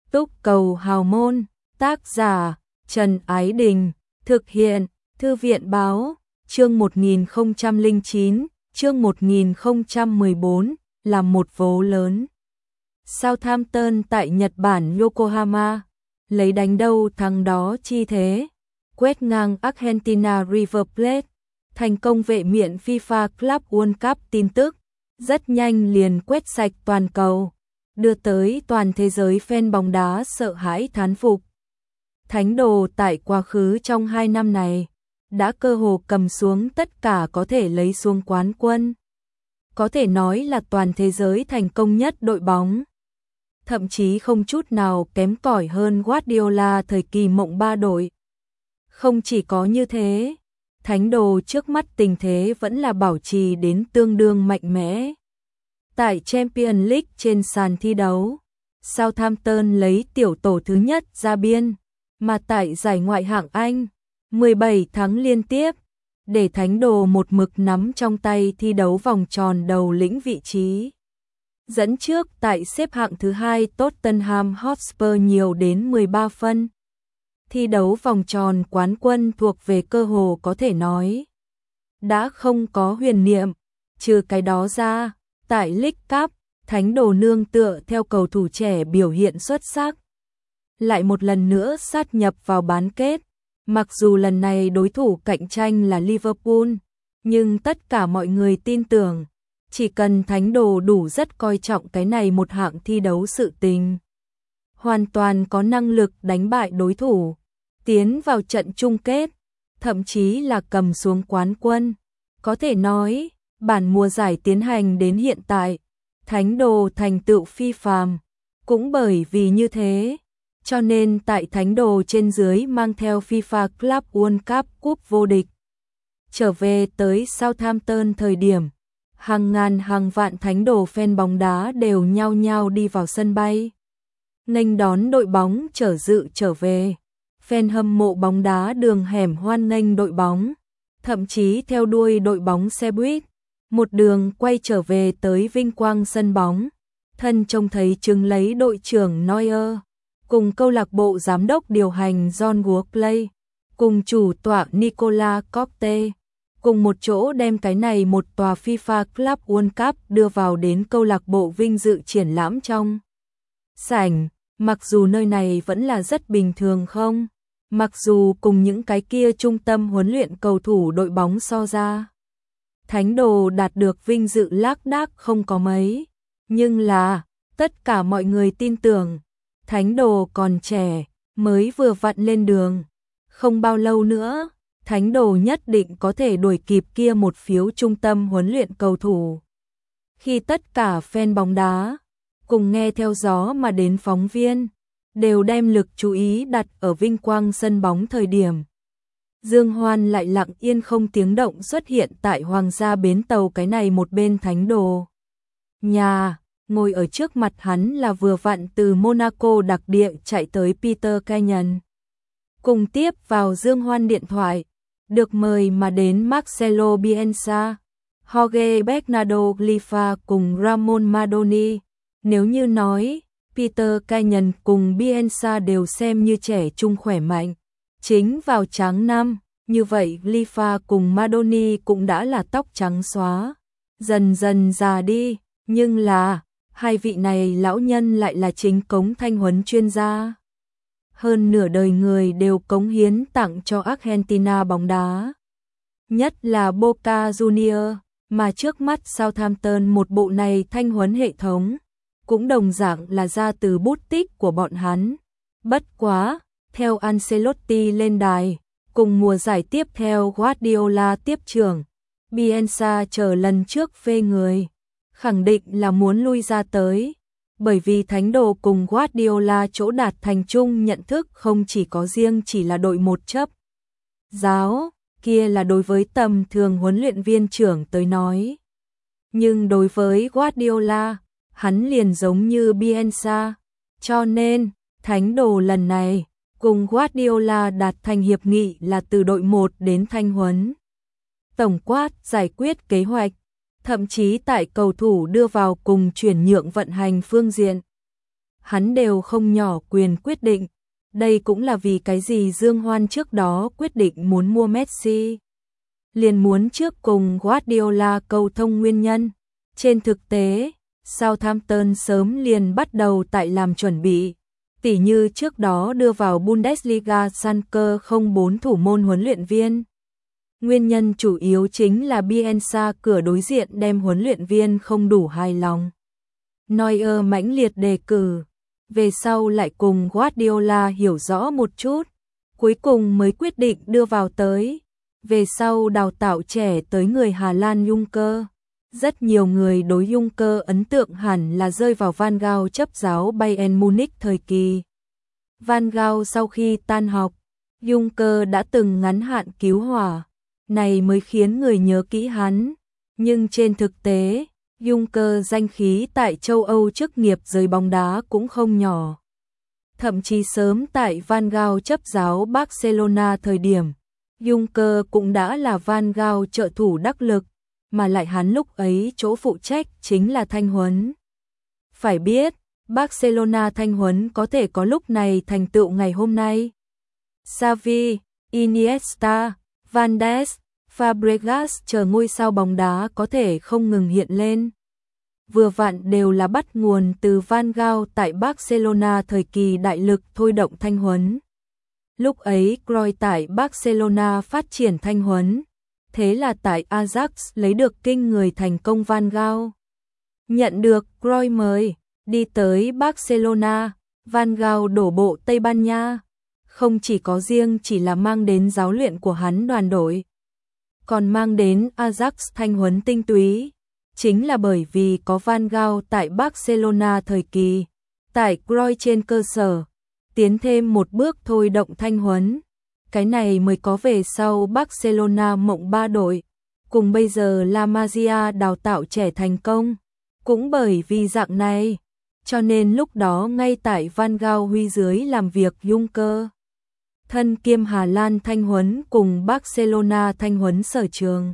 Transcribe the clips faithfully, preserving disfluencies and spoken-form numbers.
Túc cầu hào môn, tác giả Trần Ái Đình, thực hiện Thư viện báo, chương một nghìn không trăm lẻ chín, chương một nghìn không trăm mười bốn, là một vố lớn. Southampton tại Nhật Bản Yokohama, lấy đánh đâu thắng đó chi thế, quét ngang Argentina River Plate, thành công vệ miện FIFA Club World Cup tin tức, rất nhanh liền quét sạch toàn cầu, đưa tới toàn thế giới fan bóng đá sợ hãi thán phục. Thánh đồ tại quá khứ trong hai năm này, đã cơ hồ cầm xuống tất cả có thể lấy xuống quán quân. Có thể nói là toàn thế giới thành công nhất đội bóng. Thậm chí không chút nào kém cỏi hơn Guardiola thời kỳ mộng ba đội. Không chỉ có như thế, thánh đồ trước mắt tình thế vẫn là bảo trì đến tương đương mạnh mẽ. Tại Champions League trên sàn thi đấu, Southampton lấy tiểu tổ thứ nhất ra biên, mà tại giải ngoại hạng Anh, mười bảy thắng liên tiếp, để thánh đồ một mực nắm trong tay thi đấu vòng tròn đầu lĩnh vị trí. Dẫn trước tại xếp hạng thứ hai Tottenham Hotspur nhiều đến mười ba phân. Thi đấu vòng tròn quán quân thuộc về cơ hồ có thể nói đã không có huyền niệm, trừ cái đó ra, tại League Cup, thánh đồ nương tựa theo cầu thủ trẻ biểu hiện xuất sắc. Lại một lần nữa sát nhập vào bán kết, mặc dù lần này đối thủ cạnh tranh là Liverpool, nhưng tất cả mọi người tin tưởng, chỉ cần thánh đồ đủ rất coi trọng cái này một hạng thi đấu sự tình, hoàn toàn có năng lực đánh bại đối thủ, tiến vào trận chung kết, thậm chí là cầm xuống quán quân. Có thể nói, bản mùa giải tiến hành đến hiện tại, thánh đồ thành tựu phi phàm, cũng bởi vì như thế, cho nên tại thánh đồ trên dưới mang theo FIFA Club World Cup cúp vô địch. Trở về tới Southampton thời điểm, hàng ngàn hàng vạn thánh đồ fan bóng đá đều nhao nhao đi vào sân bay, nghênh đón đội bóng trở dự trở về. Fan hâm mộ bóng đá đường hẻm hoan nghênh đội bóng, thậm chí theo đuôi đội bóng xe buýt, một đường quay trở về tới vinh quang sân bóng, thân trông thấy chứng lấy đội trưởng Neuer, cùng câu lạc bộ giám đốc điều hành John Workley, cùng chủ tọa Nicola Copte, cùng một chỗ đem cái này một tòa FIFA Club World Cup đưa vào đến câu lạc bộ vinh dự triển lãm trong sảnh. Mặc dù nơi này vẫn là rất bình thường không, mặc dù cùng những cái kia trung tâm huấn luyện cầu thủ đội bóng so ra, thánh đồ đạt được vinh dự lác đác không có mấy, nhưng là tất cả mọi người tin tưởng thánh đồ còn trẻ, mới vừa vặn lên đường, không bao lâu nữa thánh đồ nhất định có thể đuổi kịp kia một phiếu trung tâm huấn luyện cầu thủ. Khi tất cả fan bóng đá cùng nghe theo gió mà đến phóng viên, đều đem lực chú ý đặt ở vinh quang sân bóng thời điểm, Dương Hoan lại lặng yên không tiếng động xuất hiện tại Hoàng gia bến tàu cái này một bên thánh đồ nhà, ngồi ở trước mặt hắn là vừa vặn từ Monaco đặc địa chạy tới Peter Kenyon. Cùng tiếp vào Dương Hoan điện thoại, được mời mà đến Marcelo Bielsa, Jorge Bernardo Glifa cùng Ramon Madoni. Nếu như nói, Peter Kenyon cùng Bielsa đều xem như trẻ trung khỏe mạnh, chính vào tráng năm, như vậy Glifa cùng Madoni cũng đã là tóc trắng xóa, dần dần già đi, nhưng là, hai vị này lão nhân lại là chính cống thanh huấn chuyên gia. Hơn nửa đời người đều cống hiến tặng cho Argentina bóng đá. Nhất là Boca Juniors, mà trước mắt Southampton một bộ này thanh huấn hệ thống, cũng đồng dạng là ra từ bút tích của bọn hắn. Bất quá, theo Ancelotti lên đài, cùng mùa giải tiếp theo Guardiola tiếp trưởng, Bielsa chờ lần trước phê người, khẳng định là muốn lui ra tới, bởi vì thánh đồ cùng Guardiola chỗ đạt thành chung nhận thức không chỉ có riêng chỉ là đội một chấp giáo, kia là đối với tầm thường huấn luyện viên trưởng tới nói. Nhưng đối với Guardiola, hắn liền giống như Bielsa, cho nên, thánh đồ lần này, cùng Guardiola đạt thành hiệp nghị là từ đội một đến thanh huấn. Tổng quát giải quyết kế hoạch, thậm chí tại cầu thủ đưa vào cùng chuyển nhượng vận hành phương diện. hắn đều không nhỏ quyền quyết định. Đây cũng là vì cái gì Dương Hoan trước đó quyết định muốn mua Messi. Liền muốn trước cùng Guardiola cầu thông nguyên nhân. Trên thực tế, Southampton sớm liền bắt đầu tại làm chuẩn bị. Tỉ như trước đó đưa vào Bundesliga Schalke không bốn thủ môn huấn luyện viên. Nguyên nhân chủ yếu chính là Bielsa cửa đối diện đem huấn luyện viên không đủ hài lòng. Neuer mãnh liệt đề cử, về sau lại cùng Guardiola hiểu rõ một chút, cuối cùng mới quyết định đưa vào tới. Về sau đào tạo trẻ tới người Hà Lan Juncker. Rất nhiều người đối Juncker ấn tượng hẳn là rơi vào Van Gaal chấp giáo Bayern Munich thời kỳ. Van Gaal sau khi tan học, Juncker đã từng ngắn hạn cứu hỏa, này mới khiến người nhớ kỹ hắn. Nhưng trên thực tế, Juncker danh khí tại châu Âu chức nghiệp giới bóng đá cũng không nhỏ. Thậm chí sớm tại Van Gaal chấp giáo Barcelona thời điểm, Juncker cũng đã là Van Gaal trợ thủ đắc lực, mà lại hắn lúc ấy chỗ phụ trách chính là thanh huấn. Phải biết, Barcelona thanh huấn có thể có lúc này thành tựu ngày hôm nay. Xavi, Iniesta, Van Dijk, Fabregas chờ ngôi sao bóng đá có thể không ngừng hiện lên. Vừa vặn đều là bắt nguồn từ Van Gaal tại Barcelona thời kỳ đại lực thôi động thanh huấn. Lúc ấy Cruyff tại Barcelona phát triển thanh huấn, thế là tại Ajax lấy được kinh người thành công. Van Gaal nhận được Cruyff mời đi tới Barcelona, Van Gaal đổ bộ Tây Ban Nha, không chỉ có riêng chỉ là mang đến giáo luyện của hắn đoàn đội, còn mang đến Ajax thanh huấn tinh túy. Chính là bởi vì có Van Gaal tại Barcelona thời kỳ, tại Cruyff trên cơ sở tiến thêm một bước thôi động thanh huấn, cái này mới có về sau Barcelona mộng ba đội, cùng bây giờ La Masia đào tạo trẻ thành công. Cũng bởi vì dạng này, cho nên lúc đó ngay tại Van Gaal huy dưới làm việc Juncker, thân kiêm Hà Lan thanh huấn cùng Barcelona thanh huấn sở trường.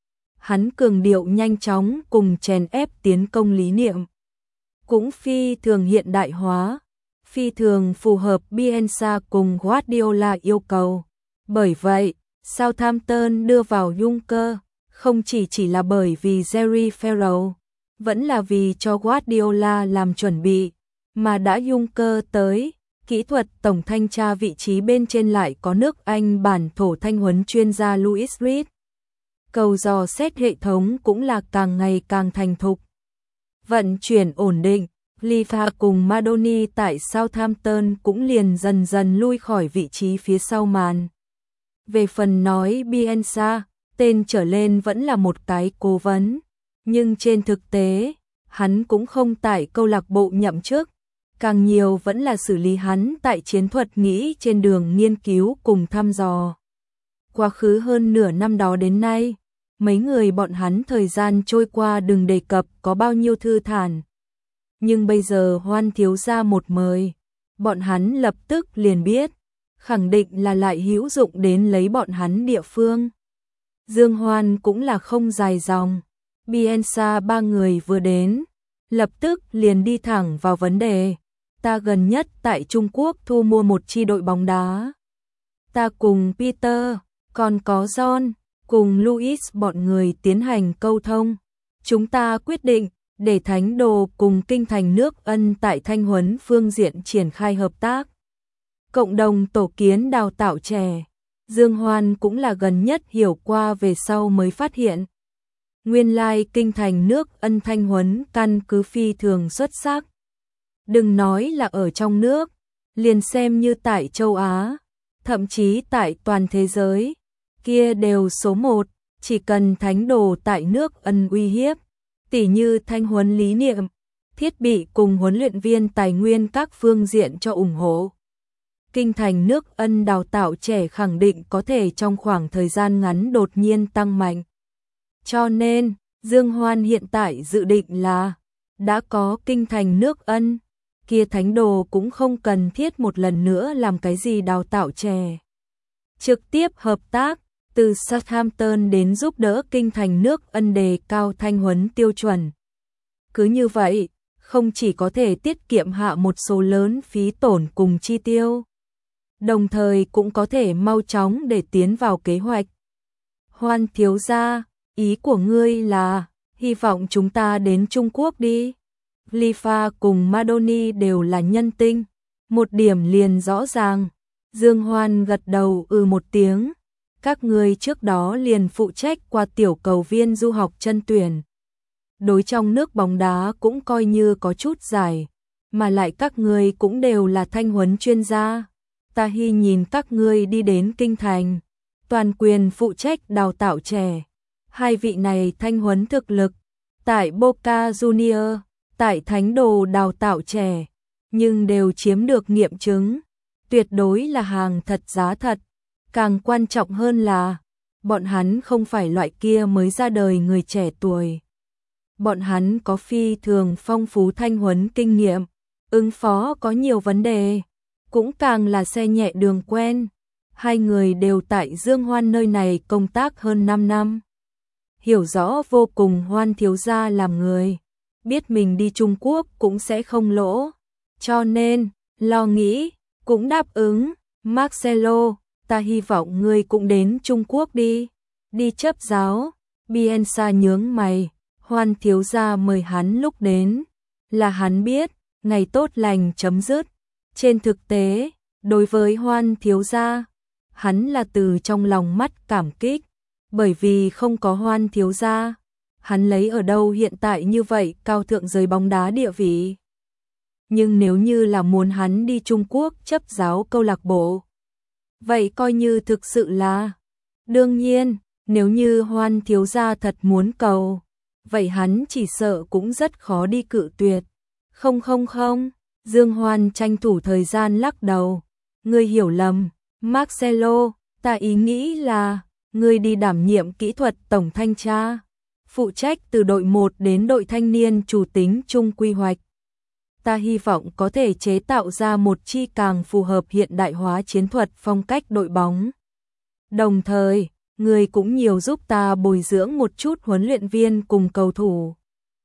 Hắn cường điệu nhanh chóng cùng chèn ép tiến công lý niệm, cũng phi thường hiện đại hóa, phi thường phù hợp Bielsa cùng Guardiola yêu cầu. Bởi vậy, Southampton đưa vào Juncker, không chỉ chỉ là bởi vì Jerry Farrell, vẫn là vì cho Guardiola làm chuẩn bị, mà đã Juncker tới, kỹ thuật tổng thanh tra vị trí bên trên lại có nước Anh bản thổ thanh huấn chuyên gia Louis Reed. Cầu dò xét hệ thống cũng là càng ngày càng thành thục. Vận chuyển ổn định, Lifa cùng Madoni tại Southampton cũng liền dần dần lui khỏi vị trí phía sau màn. Về phần nói Bielsa, tên trở lên vẫn là một cái cố vấn, nhưng trên thực tế, hắn cũng không tại câu lạc bộ nhậm chức, càng nhiều vẫn là xử lý hắn tại chiến thuật nghĩ trên đường nghiên cứu cùng thăm dò. Quá khứ hơn nửa năm đó đến nay, mấy người bọn hắn thời gian trôi qua đừng đề cập có bao nhiêu thư thản. Nhưng bây giờ Hoan thiếu gia một mời, bọn hắn lập tức liền biết, khẳng định là lại hữu dụng đến lấy bọn hắn địa phương. Dương Hoan cũng là không dài dòng, Bielsa ba người vừa đến, lập tức liền đi thẳng vào vấn đề. Ta gần nhất tại Trung Quốc thu mua một chi đội bóng đá. Ta cùng Peter, còn có John, cùng Louis bọn người tiến hành câu thông. Chúng ta quyết định để Thánh Đồ cùng Kinh Thành nước Ân tại thanh huấn phương diện triển khai hợp tác. Cộng đồng tổ kiến đào tạo trẻ. Dương Hoan cũng là gần nhất hiểu qua về sau mới phát hiện. Nguyên lai Kinh Thành nước Ân thanh huấn căn cứ phi thường xuất sắc. Đừng nói là ở trong nước, liền xem như tại châu Á, thậm chí tại toàn thế giới, kia đều số một, chỉ cần Thánh Đồ tại nước Ân uy hiếp, tỉ như thanh huấn lý niệm, thiết bị cùng huấn luyện viên tài nguyên các phương diện cho ủng hộ. Kinh Thành nước Ân đào tạo trẻ khẳng định có thể trong khoảng thời gian ngắn đột nhiên tăng mạnh. Cho nên, Dương Hoan hiện tại dự định là, đã có Kinh Thành nước Ân, kia Thánh Đồ cũng không cần thiết một lần nữa làm cái gì đào tạo trẻ. Trực tiếp hợp tác, từ Southampton đến giúp đỡ Kinh Thành nước Ân đề cao thanh huấn tiêu chuẩn. Cứ như vậy, không chỉ có thể tiết kiệm hạ một số lớn phí tổn cùng chi tiêu, đồng thời cũng có thể mau chóng để tiến vào kế hoạch. Hoan thiếu gia, ý của ngươi là, hy vọng chúng ta đến Trung Quốc đi. Lifa cùng Madoni đều là nhân tinh, một điểm liền rõ ràng. Dương Hoan gật đầu ừ một tiếng. Các ngươi trước đó liền phụ trách qua tiểu cầu viên du học chân tuyển. Đối trong nước bóng đá cũng coi như có chút giải, mà lại các ngươi cũng đều là thanh huấn chuyên gia. Ta hy nhìn các ngươi đi đến kinh thành, toàn quyền phụ trách đào tạo trẻ. Hai vị này thanh huấn thực lực, tại Boca Junior, tại Thánh Đồ đào tạo trẻ, nhưng đều chiếm được nghiệm chứng, tuyệt đối là hàng thật giá thật. Càng quan trọng hơn là, bọn hắn không phải loại kia mới ra đời người trẻ tuổi. Bọn hắn có phi thường phong phú thanh huấn kinh nghiệm, ứng phó có nhiều vấn đề, cũng càng là xe nhẹ đường quen. Hai người đều tại Dương Hoan nơi này công tác hơn năm năm. Hiểu rõ vô cùng Hoan thiếu gia làm người, biết mình đi Trung Quốc cũng sẽ không lỗ, cho nên, lo nghĩ, cũng đáp ứng. Marcelo, ta hy vọng ngươi cũng đến Trung Quốc đi, đi chấp giáo. Bielsa nhướng mày, Hoan thiếu gia mời hắn lúc đến, là hắn biết, ngày tốt lành chấm dứt. Trên thực tế, đối với Hoan thiếu gia, hắn là từ trong lòng mắt cảm kích, bởi vì không có Hoan thiếu gia, hắn lấy ở đâu hiện tại như vậy cao thượng giới bóng đá địa vị. Nhưng nếu như là muốn hắn đi Trung Quốc chấp giáo câu lạc bộ, vậy coi như thực sự là. Đương nhiên, nếu như Hoan thiếu gia thật muốn cầu, vậy hắn chỉ sợ cũng rất khó đi cự tuyệt. Không không không, Dương Hoan tranh thủ thời gian lắc đầu. Ngươi hiểu lầm, Marcelo, ta ý nghĩ là, ngươi đi đảm nhiệm kỹ thuật tổng thanh tra, phụ trách từ đội một đến đội thanh niên chủ tính chung quy hoạch. Ta hy vọng có thể chế tạo ra một chi càng phù hợp hiện đại hóa chiến thuật phong cách đội bóng. Đồng thời, ngươi cũng nhiều giúp ta bồi dưỡng một chút huấn luyện viên cùng cầu thủ.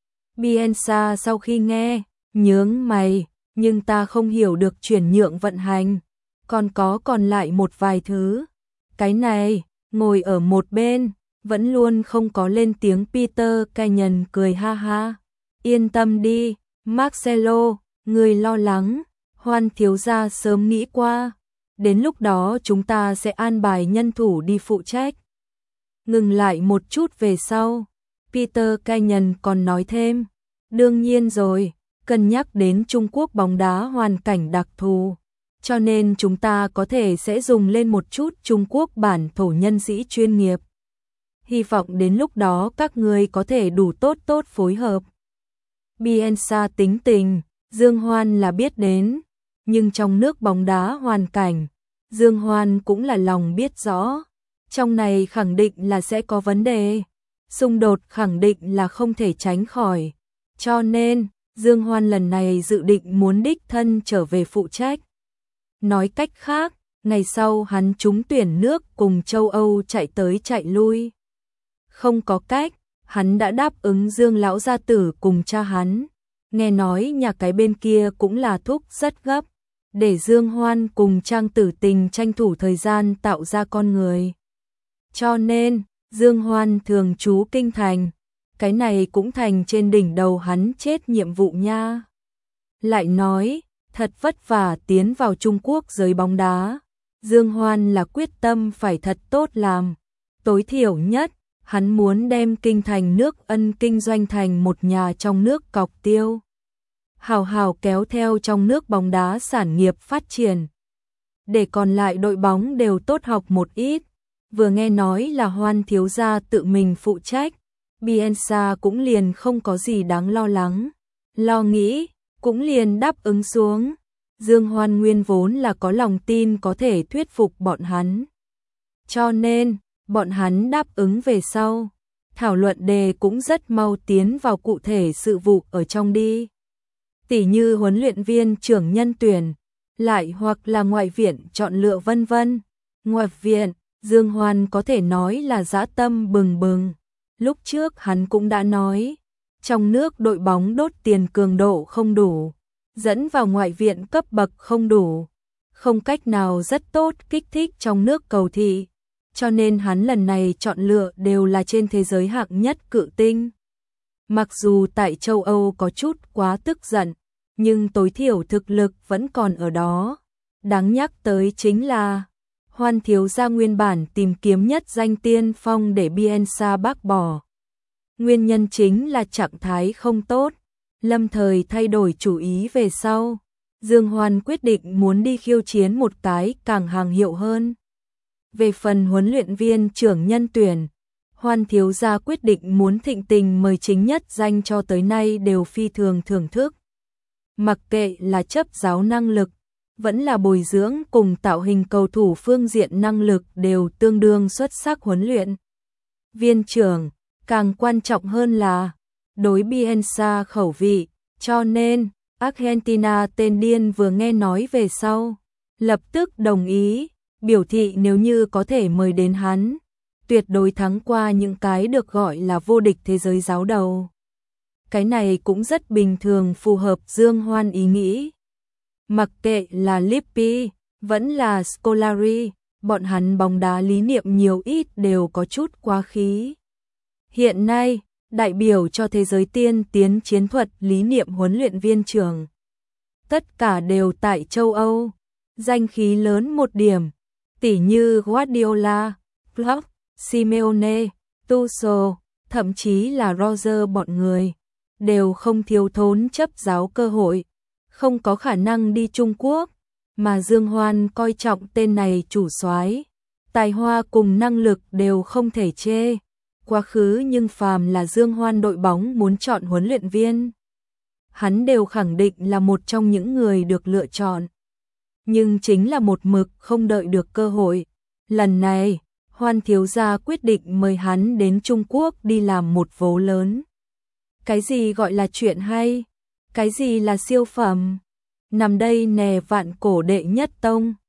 Bielsa sau khi nghe, nhướng mày, nhưng ta không hiểu được chuyển nhượng vận hành, còn có còn lại một vài thứ. Cái này, ngồi ở một bên, vẫn luôn không có lên tiếng Peter Kenyon cười ha ha. Yên tâm đi, Marcelo, người lo lắng, Hoan thiếu gia sớm nghĩ qua, đến lúc đó chúng ta sẽ an bài nhân thủ đi phụ trách. Ngừng lại một chút về sau, Peter Kenyon còn nói thêm, đương nhiên rồi, cân nhắc đến Trung Quốc bóng đá hoàn cảnh đặc thù, cho nên chúng ta có thể sẽ dùng lên một chút Trung Quốc bản thổ nhân sĩ chuyên nghiệp. Hy vọng đến lúc đó các ngươi có thể đủ tốt tốt phối hợp. Bielsa tính tình, Dương Hoan là biết đến, nhưng trong nước bóng đá hoàn cảnh, Dương Hoan cũng là lòng biết rõ. Trong này khẳng định là sẽ có vấn đề, xung đột khẳng định là không thể tránh khỏi. Cho nên, Dương Hoan lần này dự định muốn đích thân trở về phụ trách. Nói cách khác, ngày sau hắn trúng tuyển nước cùng châu Âu chạy tới chạy lui. Không có cách, hắn đã đáp ứng Dương lão gia tử cùng cha hắn. Nghe nói nhà cái bên kia cũng là thúc rất gấp, để Dương Hoan cùng Trang Tử Tình tranh thủ thời gian tạo ra con người. Cho nên, Dương Hoan thường trú kinh thành, cái này cũng thành trên đỉnh đầu hắn chết nhiệm vụ nha. Lại nói, thật vất vả tiến vào Trung Quốc giới bóng đá, Dương Hoan là quyết tâm phải thật tốt làm. Tối thiểu nhất, hắn muốn đem kinh thành nước Ân kinh doanh thành một nhà trong nước cọc tiêu. Hào hào kéo theo trong nước bóng đá sản nghiệp phát triển. Để còn lại đội bóng đều tốt học một ít. Vừa nghe nói là Hoan thiếu gia tự mình phụ trách, Bielsa cũng liền không có gì đáng lo lắng. Lo nghĩ, cũng liền đáp ứng xuống. Dương Hoan nguyên vốn là có lòng tin có thể thuyết phục bọn hắn. Cho nên, bọn hắn đáp ứng về sau. Thảo luận đề cũng rất mau tiến vào cụ thể sự vụ ở trong đi. Tỉ như huấn luyện viên trưởng nhân tuyển, lại hoặc là ngoại viện chọn lựa vân vân. Ngoại viện, Dương Hoan có thể nói là dã tâm bừng bừng. Lúc trước hắn cũng đã nói, trong nước đội bóng đốt tiền cường độ không đủ, dẫn vào ngoại viện cấp bậc không đủ, không cách nào rất tốt kích thích trong nước cầu thị, cho nên hắn lần này chọn lựa đều là trên thế giới hạng nhất cự tinh. Mặc dù tại châu Âu có chút quá tức giận, nhưng tối thiểu thực lực vẫn còn ở đó. Đáng nhắc tới chính là Hoan thiếu gia nguyên bản tìm kiếm nhất danh tiên phong để Bielsa bác bỏ. Nguyên nhân chính là trạng thái không tốt, lâm thời thay đổi chủ ý về sau. Dương Hoan quyết định muốn đi khiêu chiến một cái càng hàng hiệu hơn. Về phần huấn luyện viên trưởng nhân tuyển, Hoan thiếu gia quyết định muốn thịnh tình mời chính nhất danh cho tới nay đều phi thường thưởng thức. Mặc kệ là chấp giáo năng lực, vẫn là bồi dưỡng cùng tạo hình cầu thủ phương diện năng lực đều tương đương xuất sắc huấn luyện. Viên trưởng, càng quan trọng hơn là đối Bielsa khẩu vị, cho nên Argentina tên điên vừa nghe nói về sau, lập tức đồng ý, biểu thị nếu như có thể mời đến hắn, tuyệt đối thắng qua những cái được gọi là vô địch thế giới giáo đầu. Cái này cũng rất bình thường phù hợp Dương Hoan ý nghĩ. Mặc kệ là Lippi, vẫn là Scolari, bọn hắn bóng đá lý niệm nhiều ít đều có chút quá khí. Hiện nay, đại biểu cho thế giới tiên tiến chiến thuật lý niệm huấn luyện viên trưởng. Tất cả đều tại châu Âu, danh khí lớn một điểm, tỉ như Guardiola, Klopp, Simeone, Tuchel, thậm chí là Roger bọn người, đều không thiếu thốn chấp giáo cơ hội, không có khả năng đi Trung Quốc, mà Dương Hoan coi trọng tên này chủ soái, tài hoa cùng năng lực đều không thể chê. Quá khứ nhưng phàm là Dương Hoan đội bóng muốn chọn huấn luyện viên, hắn đều khẳng định là một trong những người được lựa chọn. Nhưng chính là một mực không đợi được cơ hội. Lần này, Hoan thiếu gia quyết định mời hắn đến Trung Quốc đi làm một vố lớn. Cái gì gọi là chuyện hay? Cái gì là siêu phẩm? Nằm đây nè vạn cổ đệ nhất tông.